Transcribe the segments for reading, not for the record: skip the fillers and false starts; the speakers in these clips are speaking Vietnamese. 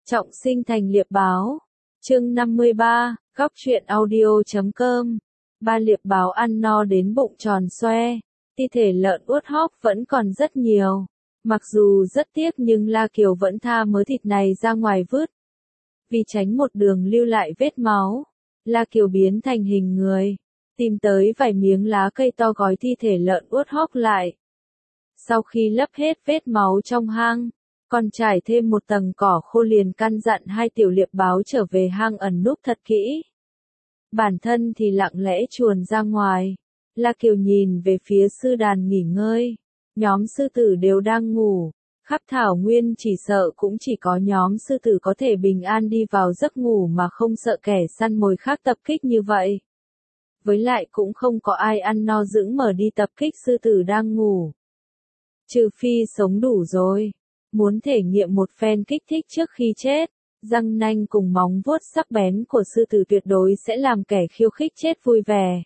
Trọng sinh thành liệp báo. Chương 53, góc truyện audio.com. Ba liệp báo ăn no đến bụng tròn xoe, thi thể lợn uất hóc vẫn còn rất nhiều. Mặc dù rất tiếc nhưng La Kiều vẫn tha mớ thịt này ra ngoài vứt. Vì tránh một đường lưu lại vết máu, La Kiều biến thành hình người, tìm tới vài miếng lá cây to gói thi thể lợn uất hóc lại. Sau khi lấp hết vết máu trong hang, còn trải thêm một tầng cỏ khô liền căn dặn hai tiểu liệp báo trở về hang ẩn núp thật kỹ. Bản thân thì lặng lẽ chuồn ra ngoài. La Kiều nhìn về phía sư đàn nghỉ ngơi. Nhóm sư tử đều đang ngủ. Khắp thảo nguyên chỉ sợ cũng chỉ có nhóm sư tử có thể bình an đi vào giấc ngủ mà không sợ kẻ săn mồi khác tập kích như vậy. Với lại cũng không có ai ăn no dững mở đi tập kích sư tử đang ngủ. Trừ phi sống đủ rồi, muốn thể nghiệm một phen kích thích trước khi chết, răng nanh cùng móng vuốt sắc bén của sư tử tuyệt đối sẽ làm kẻ khiêu khích chết vui vẻ.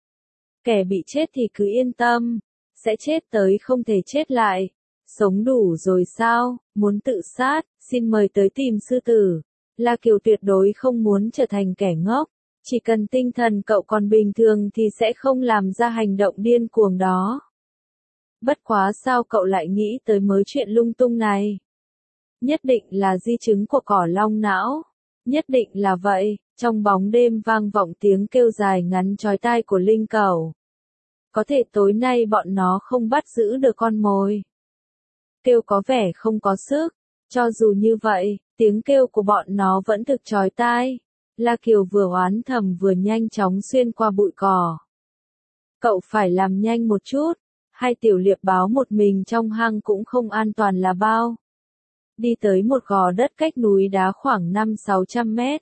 Kẻ bị chết thì cứ yên tâm, sẽ chết tới không thể chết lại. Sống đủ rồi sao, muốn tự sát, xin mời tới tìm sư tử. La Kiều tuyệt đối không muốn trở thành kẻ ngốc, chỉ cần tinh thần cậu còn bình thường thì sẽ không làm ra hành động điên cuồng đó. Bất quá sao cậu lại nghĩ tới mớ chuyện lung tung này? Nhất định là di chứng của cỏ long não. Nhất định là vậy, trong bóng đêm vang vọng tiếng kêu dài ngắn chói tai của linh cẩu. Có thể tối nay bọn nó không bắt giữ được con mồi. Kêu có vẻ không có sức, cho dù như vậy, tiếng kêu của bọn nó vẫn thực chói tai. La Kiều vừa oán thầm vừa nhanh chóng xuyên qua bụi cỏ. Cậu phải làm nhanh một chút. Hai tiểu liệp báo một mình trong hang cũng không an toàn là bao. Đi tới một gò đất cách núi đá khoảng 500-600 mét.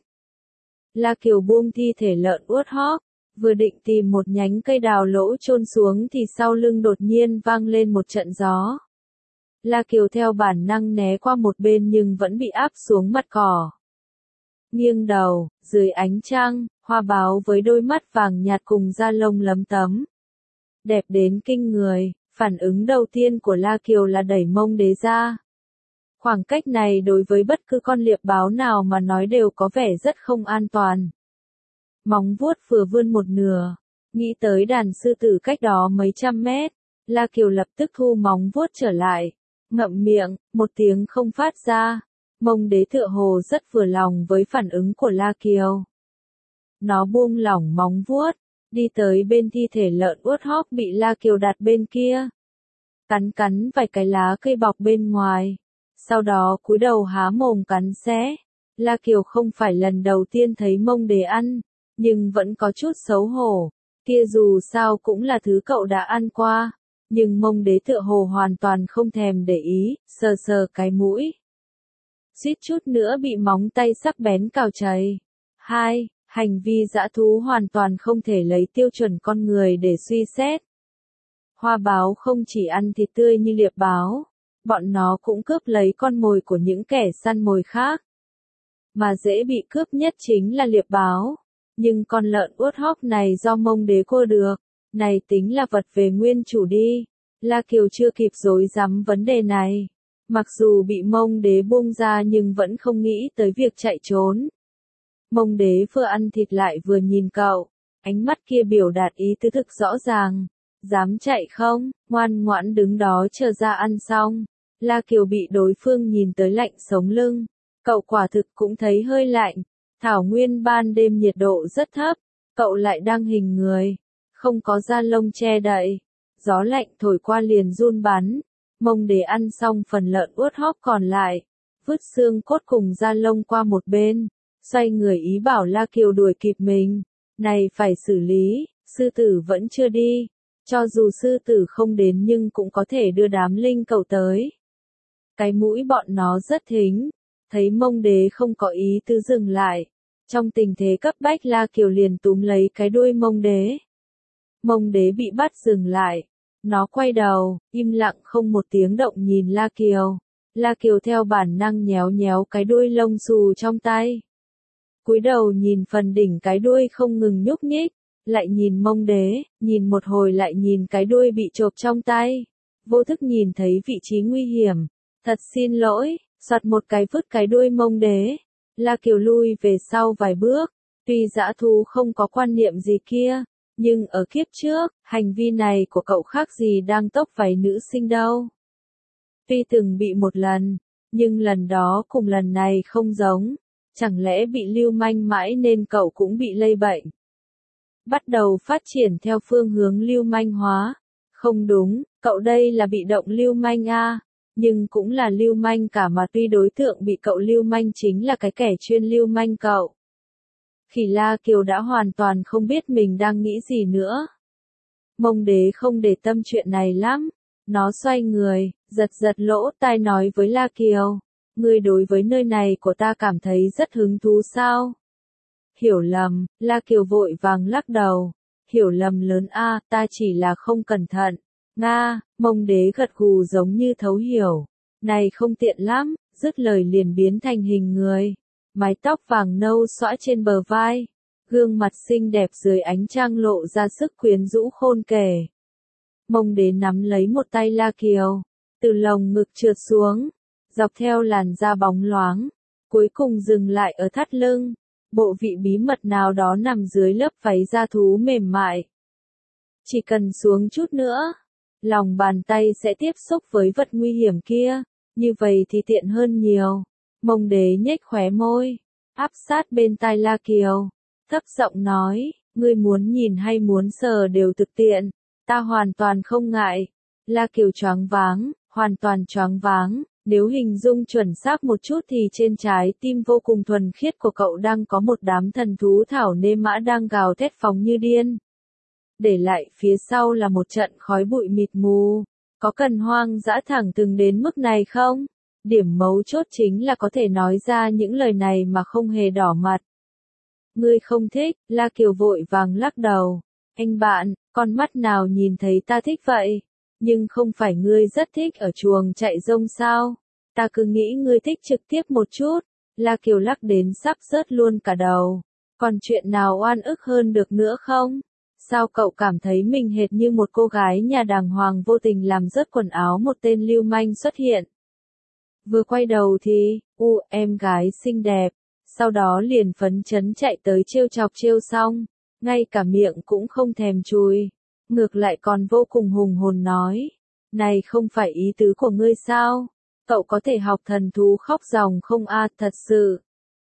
La Kiều buông thi thể lợn uất hóc, vừa định tìm một nhánh cây đào lỗ chôn xuống thì sau lưng đột nhiên vang lên một trận gió. La Kiều theo bản năng né qua một bên nhưng vẫn bị áp xuống mặt cỏ. Nghiêng đầu, dưới ánh trăng, hoa báo với đôi mắt vàng nhạt cùng da lông lấm tấm. Đẹp đến kinh người, phản ứng đầu tiên của La Kiều là đẩy mông đế ra. Khoảng cách này đối với bất cứ con liệp báo nào mà nói đều có vẻ rất không an toàn. Móng vuốt vừa vươn một nửa, nghĩ tới đàn sư tử cách đó mấy trăm mét, La Kiều lập tức thu móng vuốt trở lại, ngậm miệng, một tiếng không phát ra. Mông đế tựa hồ rất vừa lòng với phản ứng của La Kiều. Nó buông lỏng móng vuốt, đi tới bên thi thể lợn uất hóc bị La Kiều đặt bên kia. Cắn vài cái lá cây bọc bên ngoài. Sau đó cúi đầu há mồm cắn xé. La Kiều không phải lần đầu tiên thấy mông đế ăn, nhưng vẫn có chút xấu hổ. Kia dù sao cũng là thứ cậu đã ăn qua. Nhưng mông đế tựa hồ hoàn toàn không thèm để ý, sờ sờ cái mũi. Suýt chút nữa bị móng tay sắc bén cào chảy. 2. Hành vi dã thú hoàn toàn không thể lấy tiêu chuẩn con người để suy xét. Hoa báo không chỉ ăn thịt tươi như liệp báo, bọn nó cũng cướp lấy con mồi của những kẻ săn mồi khác. Mà dễ bị cướp nhất chính là liệp báo. Nhưng con lợn uất hóc này do mông đế cua được, này tính là vật về nguyên chủ đi. La Kiều chưa kịp rối rắm vấn đề này. Mặc dù bị mông đế buông ra nhưng vẫn không nghĩ tới việc chạy trốn. Mông đế vừa ăn thịt lại vừa nhìn cậu, ánh mắt kia biểu đạt ý tứ thực rõ ràng. Dám chạy không, ngoan ngoãn đứng đó chờ ra ăn xong. La Kiều bị đối phương nhìn tới lạnh sống lưng. Cậu quả thực cũng thấy hơi lạnh. Thảo nguyên ban đêm nhiệt độ rất thấp, cậu lại đang hình người, không có da lông che đậy. Gió lạnh thổi qua liền run bắn. Mông đế ăn xong phần lợn uất hóc còn lại, vứt xương cốt cùng da lông qua một bên, xoay người ý bảo La Kiều đuổi kịp mình. Này phải xử lý, sư tử vẫn chưa đi. Cho dù sư tử không đến nhưng cũng có thể đưa đám linh cẩu tới. Cái mũi bọn nó rất thính, thấy mông đế không có ý tứ dừng lại. Trong tình thế cấp bách La Kiều liền túm lấy cái đuôi mông đế. Mông đế bị bắt dừng lại. Nó quay đầu, im lặng không một tiếng động nhìn La Kiều. La Kiều theo bản năng nhéo nhéo cái đuôi lông xù trong tay. Cúi đầu nhìn phần đỉnh cái đuôi không ngừng nhúc nhích, lại nhìn mông đế, nhìn một hồi lại nhìn cái đuôi bị chộp trong tay. Vô thức nhìn thấy vị trí nguy hiểm. Thật xin lỗi, Soạt một cái vứt cái đuôi Mông Đế. La Kiều lui về sau vài bước, tuy dã thú không có quan niệm gì kia, nhưng ở kiếp trước, hành vi này của cậu khác gì đang tốc váy nữ sinh đâu. Tuy từng bị một lần, nhưng lần đó cùng lần này không giống, chẳng lẽ bị lưu manh mãi nên cậu cũng bị lây bệnh. Bắt đầu phát triển theo phương hướng lưu manh hóa. Không đúng, cậu đây là bị động lưu manh a, nhưng cũng là lưu manh cả mà tuy đối tượng bị cậu lưu manh chính là cái kẻ chuyên lưu manh cậu. Khi La Kiều đã hoàn toàn không biết mình đang nghĩ gì nữa. Mông Đế không để tâm chuyện này lắm. Nó xoay người, giật giật lỗ tai nói với La Kiều. Ngươi đối với nơi này của ta cảm thấy rất hứng thú sao? Hiểu lầm, La Kiều vội vàng lắc đầu. Hiểu lầm lớn a, ta chỉ là không cẩn thận. Nga, Mông Đế gật gù giống như thấu hiểu. Này không tiện lắm, dứt lời liền biến thành hình người. Mái tóc vàng nâu xõa trên bờ vai. Gương mặt xinh đẹp dưới ánh trăng lộ ra sức quyến rũ khôn kể. Mông Đế nắm lấy một tay La Kiều, từ lồng ngực trượt xuống, dọc theo làn da bóng loáng, cuối cùng dừng lại ở thắt lưng, bộ vị bí mật nào đó nằm dưới lớp váy da thú mềm mại. Chỉ cần xuống chút nữa, lòng bàn tay sẽ tiếp xúc với vật nguy hiểm kia, như vậy thì tiện hơn nhiều. Mông Đế nhếch khóe môi, áp sát bên tai La Kiều, thấp giọng nói, ngươi muốn nhìn hay muốn sờ đều thực tiện. Ta hoàn toàn không ngại. La Kiều choáng váng, hoàn toàn choáng váng, nếu hình dung chuẩn xác một chút thì trên trái tim vô cùng thuần khiết của cậu đang có một đám thần thú thảo nê mã đang gào thét phóng như điên. Để lại phía sau là một trận khói bụi mịt mù. Có cần hoang dã thẳng từng đến mức này không? Điểm mấu chốt chính là có thể nói ra những lời này mà không hề đỏ mặt. Ngươi không thích, La Kiều vội vàng lắc đầu. Anh bạn, con mắt nào nhìn thấy ta thích vậy? Nhưng không phải ngươi rất thích ở chuồng chạy rông sao? Ta cứ nghĩ ngươi thích trực tiếp một chút. La Kiều lắc đến sắp rớt luôn cả đầu. Còn chuyện nào oan ức hơn được nữa không? Sao cậu cảm thấy mình hệt như một cô gái nhà đàng hoàng vô tình làm rớt quần áo một tên lưu manh xuất hiện? Vừa quay đầu thì, em gái xinh đẹp. Sau đó liền phấn chấn chạy tới trêu chọc trêu xong. Ngay cả miệng cũng không thèm chùi, ngược lại còn vô cùng hùng hồn nói, này không phải ý tứ của ngươi sao, cậu có thể học thần thú khóc ròng không a, thật sự.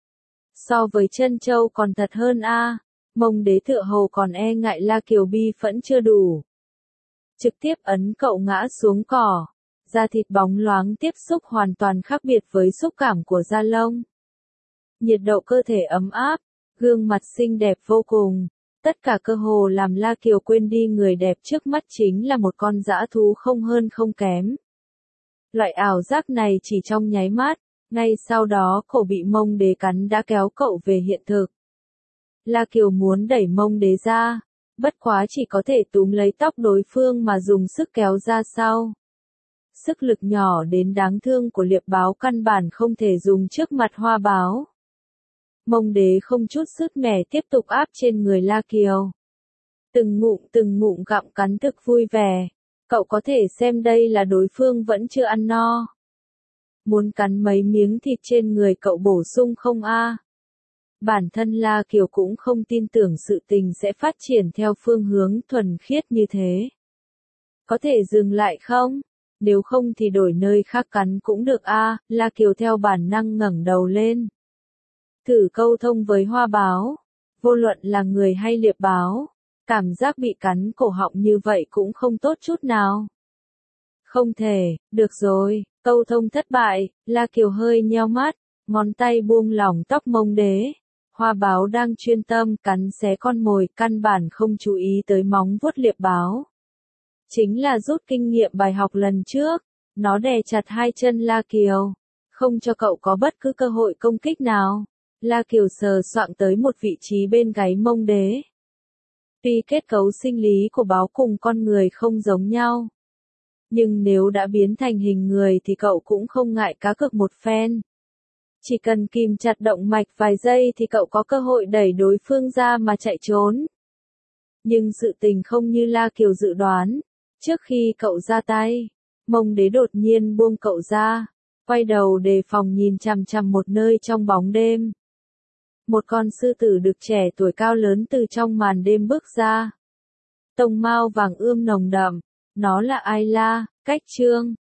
So với Trân Châu còn thật hơn a. Mông Đế tựa hồ còn e ngại La Kiều bi phẫn chưa đủ. Trực tiếp ấn cậu ngã xuống cỏ, da thịt bóng loáng tiếp xúc hoàn toàn khác biệt với xúc cảm của da lông. Nhiệt độ cơ thể ấm áp, gương mặt xinh đẹp vô cùng. Tất cả cơ hồ làm La Kiều quên đi người đẹp trước mắt chính là một con dã thú không hơn không kém. Loại ảo giác này chỉ trong nháy mắt, ngay sau đó cổ bị Mông Đế cắn đã kéo cậu về hiện thực. La Kiều muốn đẩy Mông Đế ra, bất quá chỉ có thể túm lấy tóc đối phương mà dùng sức kéo ra sau. Sức lực nhỏ đến đáng thương của liệp báo căn bản không thể dùng trước mặt Hoa Báo. Mông Đế không chút sứt mẻ tiếp tục áp trên người La Kiều. Từng ngụm gặm cắn thực vui vẻ. Cậu có thể xem đây là đối phương vẫn chưa ăn no. Muốn cắn mấy miếng thịt trên người cậu bổ sung không a? Bản thân La Kiều cũng không tin tưởng sự tình sẽ phát triển theo phương hướng thuần khiết như thế. Có thể dừng lại không? Nếu không thì đổi nơi khác cắn cũng được a. La Kiều theo bản năng ngẩng đầu lên. Thử câu thông với Hoa Báo. Vô luận là người hay liệp báo, cảm giác bị cắn cổ họng như vậy cũng không tốt chút nào. Không thể, được rồi, câu thông thất bại, La Kiều hơi nheo mắt, ngón tay buông lỏng tóc Mông Đế. Hoa Báo đang chuyên tâm cắn xé con mồi, căn bản không chú ý tới móng vuốt liệp báo. Chính là rút kinh nghiệm bài học lần trước, nó đè chặt hai chân La Kiều, không cho cậu có bất cứ cơ hội công kích nào. La Kiều sờ soạng tới một vị trí bên gáy Mông Đế. Tuy kết cấu sinh lý của báo cùng con người không giống nhau, nhưng nếu đã biến thành hình người thì cậu cũng không ngại cá cược một phen. Chỉ cần kìm chặt động mạch vài giây thì cậu có cơ hội đẩy đối phương ra mà chạy trốn. Nhưng sự tình không như La Kiều dự đoán. Trước khi cậu ra tay, Mông Đế đột nhiên buông cậu ra. quay đầu đề phòng nhìn chằm chằm một nơi trong bóng đêm. Một con sư tử đực trẻ tuổi cao lớn từ trong màn đêm bước ra. Tông mao vàng ươm nồng đậm, nó là Ayla, Cách Trương.